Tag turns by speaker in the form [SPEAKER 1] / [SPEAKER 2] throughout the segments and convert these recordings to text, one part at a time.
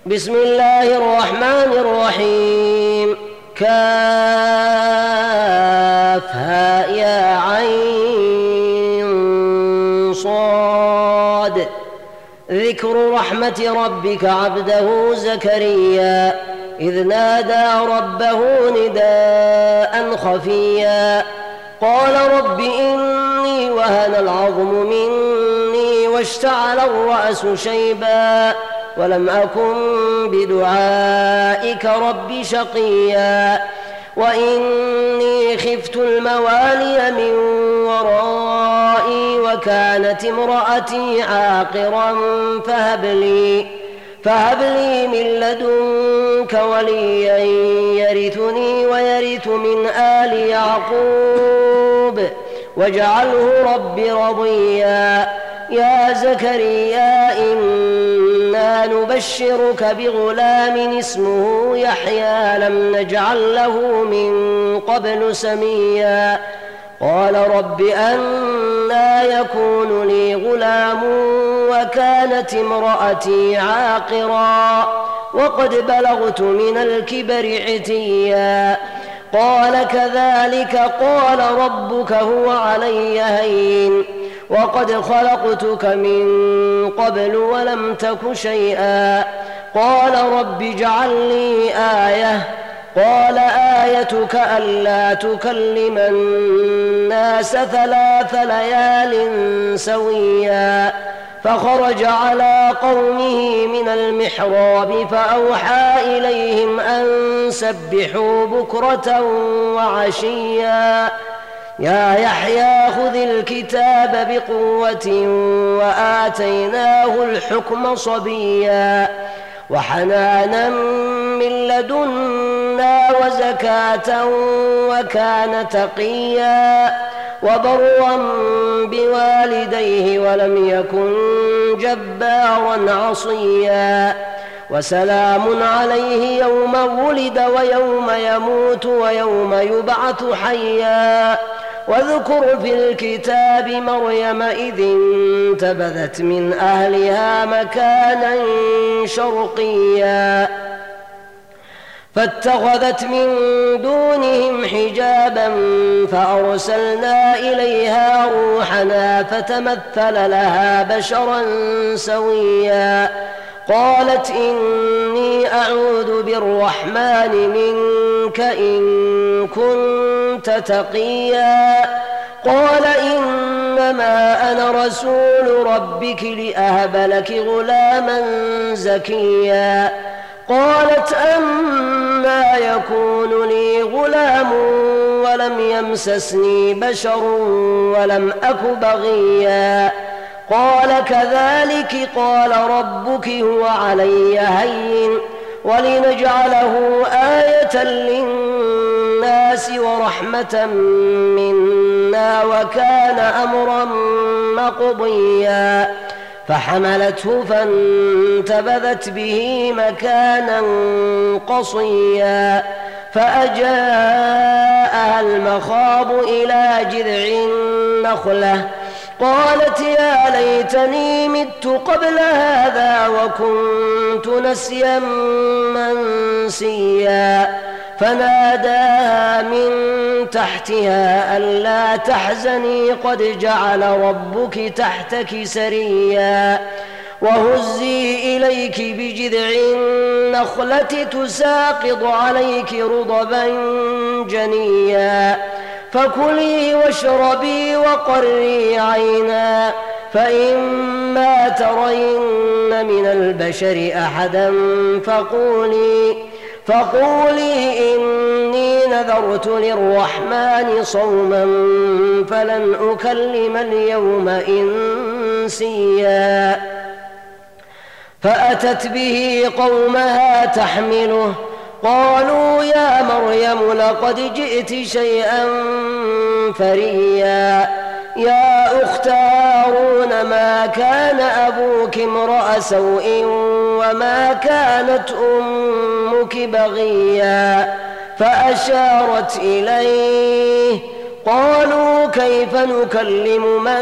[SPEAKER 1] بسم الله الرحمن الرحيم. كافها يا عين صاد. ذكر رحمة ربك عبده زكريا إذ نادى ربه نداء خفيا قال رب إني وهن العظم مني واشتعل الرأس شيبا ولم أكن بدعائك رب شقيا وإني خفت الموالي من ورائي وكانت امرأتي عاقرا فهب لي من لدنك وليا يرثني ويرث من آل يعقوب واجعله رب رضيا. يا زكريا إنا نبشرك بغلام اسمه يحيى لم نجعل له من قبل سميا قال رب أنى يكون لي غلام وكانت امرأتي عاقرا وقد بلغت من الكبر عتيا قال كذلك قال ربك هو علي هين وقد خلقتك من قبل ولم تك شيئا قال رب اجعل لي آية قال آيتك ألا تكلم الناس 3 ليال سويا فخرج على قومه من المحراب فأوحى إليهم أن سبحوا بكرة وعشيا يا يحيى خذ الكتاب بقوة وآتيناه الحكم صبيا وحنانا من لدنا وزكاة وكان تقيا وبرا بوالديه ولم يكن جبارا عصيا وسلام عليه يوم ولد ويوم يموت ويوم يبعث حيا واذكر في الكتاب مريم إذ انتبذت من أهلها مكانا شرقيا فاتخذت من دونهم حجابا فأرسلنا إليها روحنا فتمثل لها بشرا سويا قالت إني أعوذ بالرحمن منك إن كنت تقيا قال إنما أنا رسول ربك لأهب لك غلاما زكيا قالت أنى يكون لي غلام ولم يمسسني بشر ولم أك بغيا قال كذلك قال ربك هو علي هين ولنجعله آية للناس ورحمة منا وكان أمرا مقضيا فحملته فانتبذت به مكانا قصيا فأجاءها المخاض إلى جذع النخلة قالت يا ليتني مت قبل هذا وكنت نسيا منسيا فناداها من تحتها ألا تحزني قد جعل ربك تحتك سريا وهزي إليك بجذع النخلة تساقط عليك رطبا جنيا فكلي واشربي وقري عينا فإما ترين من البشر أحدا فقولي إني نذرت للرحمن صوما فلن أكلم اليوم إنسيا فأتت به قومها تحمله قالوا يا مريم لقد جئت شيئا فريا يا أخت هارون ما كان أبوك امرأ سوء وما كانت أمك بغيا فأشارت إليه قالوا كيف نكلم من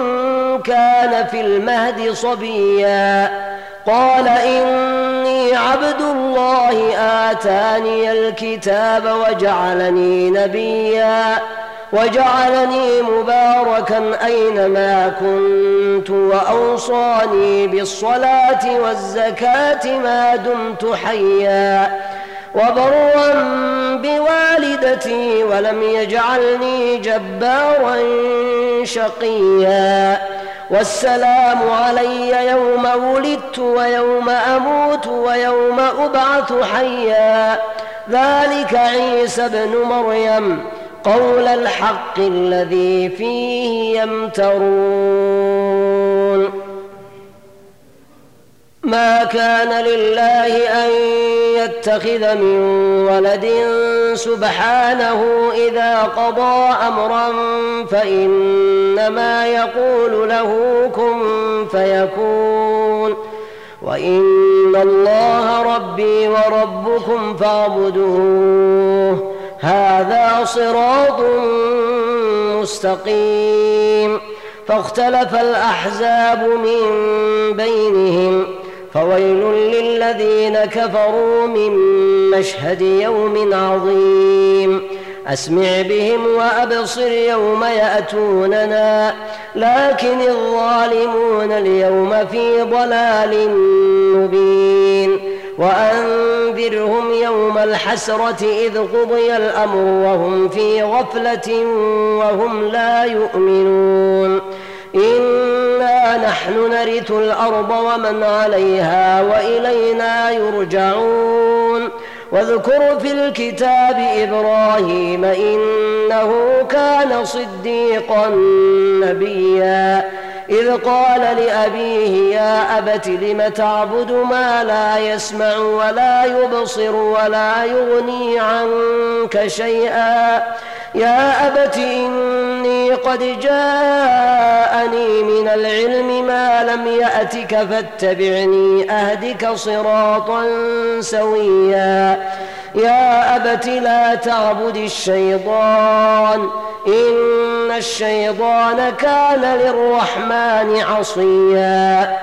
[SPEAKER 1] كان في المهد صبيا قال إني عبد الله آتاني الكتاب وجعلني نبيا وجعلني مباركا أينما كنت وأوصاني بالصلاة والزكاة ما دمت حيا وبرا بوالدتي ولم يجعلني جبارا شقيا والسلام علي يوم ولدت ويوم أموت ويوم أبعث حيا ذلك عيسى ابن مريم قول الحق الذي فيه يمترون ما كان لله أن يتخذ من ولد سبحانه إذا قضى أمرا فإنما يقول له كن فيكون وإن الله ربي وربكم فاعبدوه هذا صراط مستقيم فاختلف الأحزاب من بينهم فويل للذين كفروا من مشهد يوم عظيم أسمع بهم وأبصر يوم يأتوننا لكن الظالمون اليوم في ضلال مبين وأنذرهم يوم الحسرة إذ قضي الأمر وهم في غفلة وهم لا يؤمنون إنا نحن نرث الأرض ومن عليها وإلينا يرجعون واذكر في الكتاب إبراهيم إنه كان صديقا نبيا إذ قال لأبيه يا أبت لم تعبد ما لا يسمع ولا يبصر ولا يغني عنك شيئا يا أبت إني قد جاءني من العلم ما لم يأتك فاتبعني أهدك صراطا سويا يا أبت لا تعبد الشيطان إن الشيطان كان للرحمن عصيا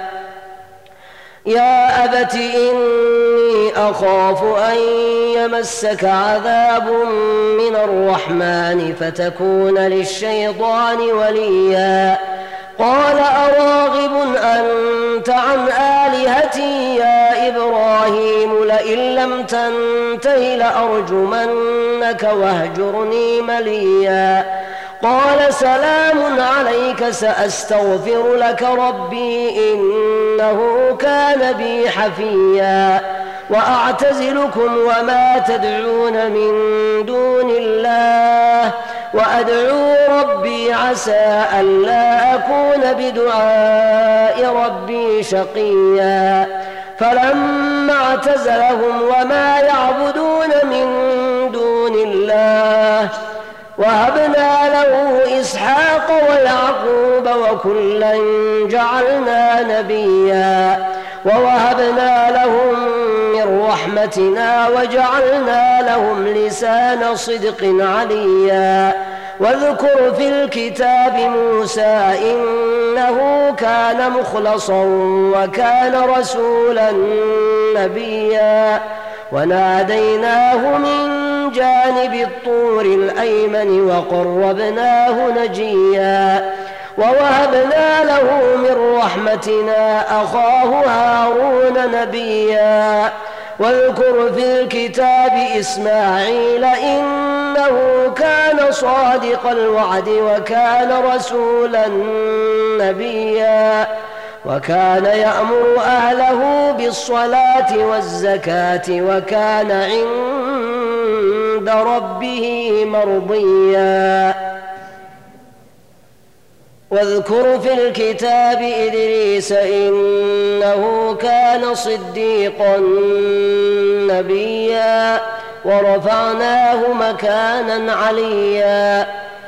[SPEAKER 1] يا أبت إني أخاف أن يمسك عذاب من الرحمن فتكون للشيطان وليا قال أراغب أنت عن آلهتي يا إبراهيم لئن لم تنته لأرجمنك واهجرني مليا قال سلام عليك سأستغفر لك ربي إنه كان بي حفيا وأعتزلكم وما تدعون من دون الله وأدعو ربي عسى ألا أكون بدعاء ربي شقيا فلما اعتزلهم وما يعبدون من دون الله وهبنا له إسحاق ويعقوب وكلا جعلنا نبيا ووهبنا لهم من رحمتنا وجعلنا لهم لسان صدق عليا واذكر في الكتاب موسى إنه كان مخلصا وكان رسولا نبيا وناديناه من جانب الطور الأيمن وقربناه نجيا ووهبنا له من رحمتنا أخاه هارون نبيا واذكر في الكتاب إسماعيل إنه كان صادق الوعد وكان رسولا نبيا وكان يأمر أهله بالصلاة والزكاة وكان عند ربه مرضيا واذكر في الكتاب إدريس إنه كان صديقا نبيا ورفعناه مكانا عليا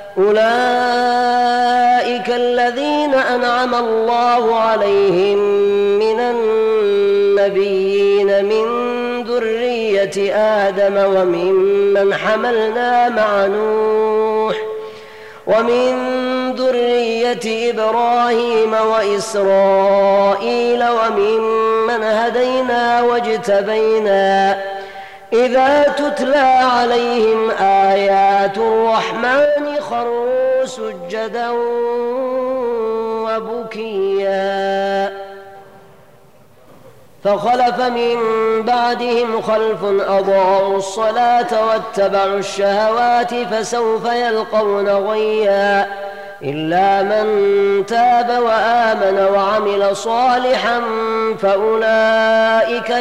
[SPEAKER 1] أولئك الذين أنعم الله عليهم من النبيين من ذرية آدم وممن حملنا مع نوح ومن ذرية إبراهيم وإسرائيل وممن هدينا واجتبينا إذا تتلى عليهم آيات الرحمن خروا سجدا وبكيا فخلف من بعدهم خلف أضاعوا الصلاة واتبعوا الشهوات فسوف يلقون غيا إلا من تاب وآمن وعمل صالحا فأولئك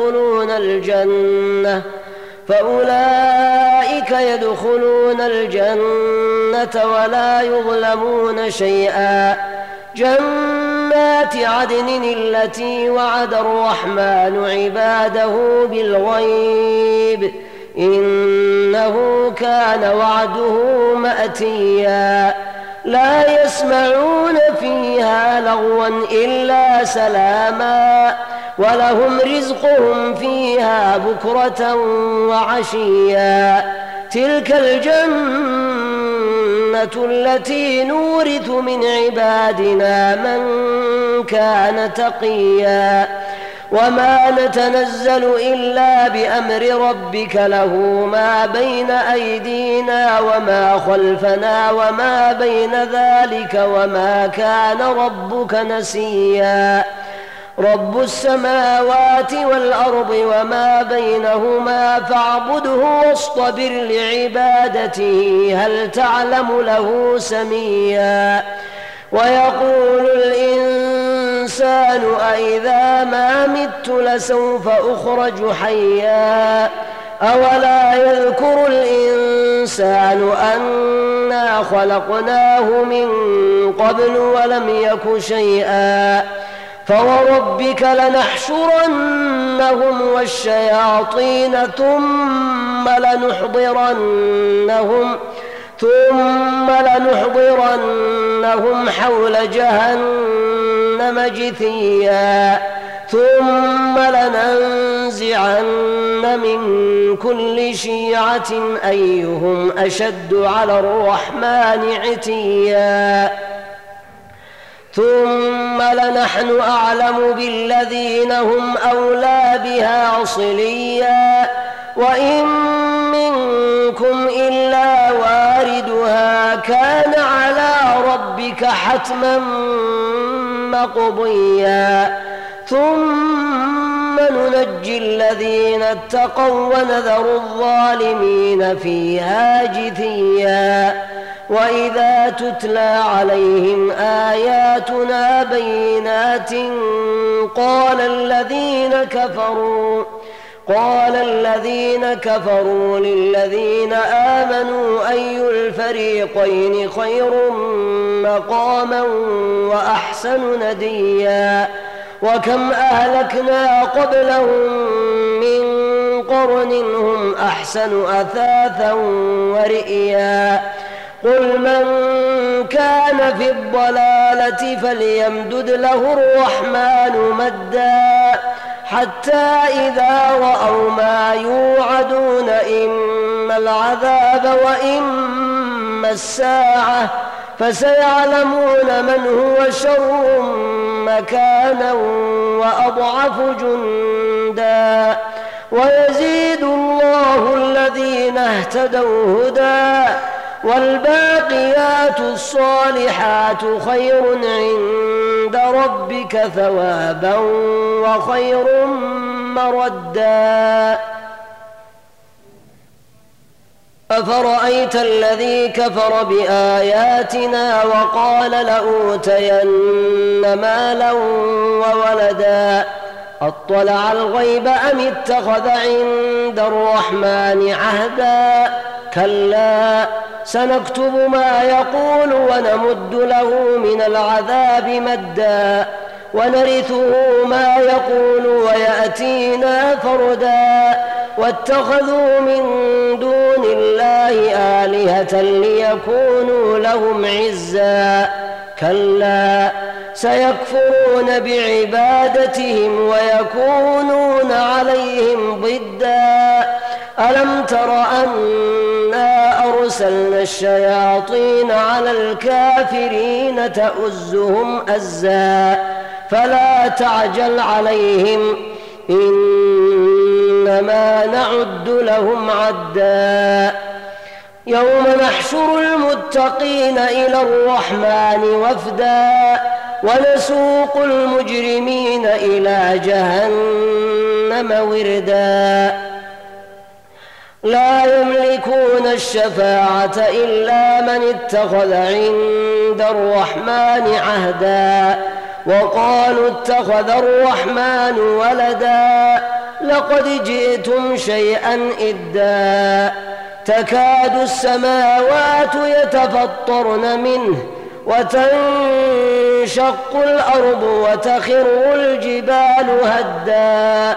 [SPEAKER 1] يدخلون الجنة ولا يظلمون شيئا جنات عدن التي وعد الرحمن عباده بالغيب إنه كان وعده مأتيا لا يسمعون فيها لغوا إلا سلاما ولهم رزقهم فيها بكرة وعشيا تلك الجنة التي نورث من عبادنا من كان تقيا وما نتنزل إلا بأمر ربك له ما بين أيدينا وما خلفنا وما بين ذلك وما كان ربك نسيا رب السماوات والأرض وما بينهما فاعبده واصطبر لعبادته هل تعلم له سميا ويقول الإنسان أإذا ما مت لسوف أخرج حيا أولا يذكر الإنسان أنا خلقناه من قبل ولم يك شيئا فوربك لنحشرنهم والشياطين ثم لنحضرنهم حول جهنم جثيا ثم لننزعن من كل شيعة أيهم أشد على الرحمن عتيا ثم لنحن أعلم بالذين هم أولى بها صليا وإن منكم إلا واردها كان على ربك حتما مقضيا ثم ننجي الذين اتقوا ونذر الظالمين فيها جثيا وإذا تتلى عليهم آياتنا بينات قال الذين كفروا للذين آمنوا أي الفريقين خير مقاما وأحسن نديا وكم أهلكنا قبلهم من قرن هم أحسن أثاثا ورئيا قل من كان في الضلالة فليمدد له الرحمن مدا حتى إذا رأوا ما يوعدون إما العذاب وإما الساعة فسيعلمون من هو شر مكانا وأضعف جندا ويزيد الله الذين اهتدوا هدى والباقيات الصالحات خير عند ربك ثوابا وخير مردا أفرأيت الذي كفر بآياتنا وقال لأوتين مالا وولدا أطلع الغيب أم اتخذ عند الرحمن عهدا كلا سنكتب ما يقول ونمد له من العذاب مدا ونرثه ما يقول ويأتينا فردا واتخذوا من دون الله آلهة ليكونوا لهم عزا كلا سيكفرون بعبادتهم ويكونون عليهم ضدا ألم تر أنا أرسلنا الشياطين على الكافرين تؤزهم أزا فلا تعجل عليهم إنما نعد لهم عدا يوم نحشر المتقين إلى الرحمن وفدا ونسوق المجرمين إلى جهنم وردا لا يملكون الشفاعة إلا من اتخذ عند الرحمن عهدا وقالوا اتخذ الرحمن ولدا لقد جئتم شيئا إدا تكاد السماوات يتفطرن منه وتنشق الأرض وتخر الجبال هدا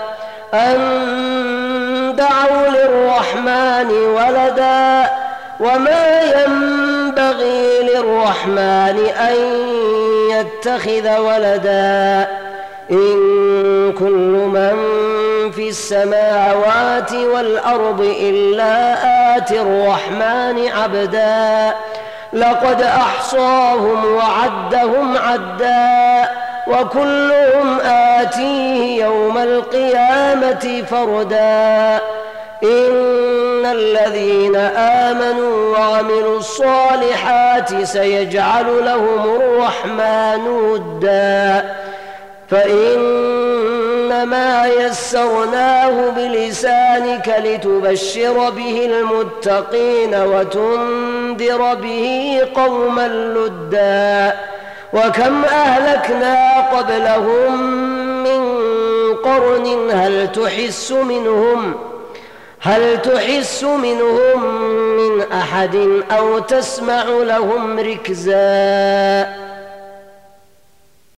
[SPEAKER 1] أن دعوا للرحمن ولدا وما ينبغي للرحمن أن يتخذ ولدا إن كل من في السماوات والأرض إلا آتي الرحمن عبدا لقد أحصاهم وعدهم عدا وكلهم آتيه يوم القيامة فردا إن الذين آمنوا وعملوا الصالحات سيجعل لهم الرحمن ودا فإنما يسرناه بلسانك لتبشر به المتقين وتنذر به قوما لدا وكم أهلكنا قبلهم من قرن هل تحس منهم من أحد أو تسمع لهم ركزا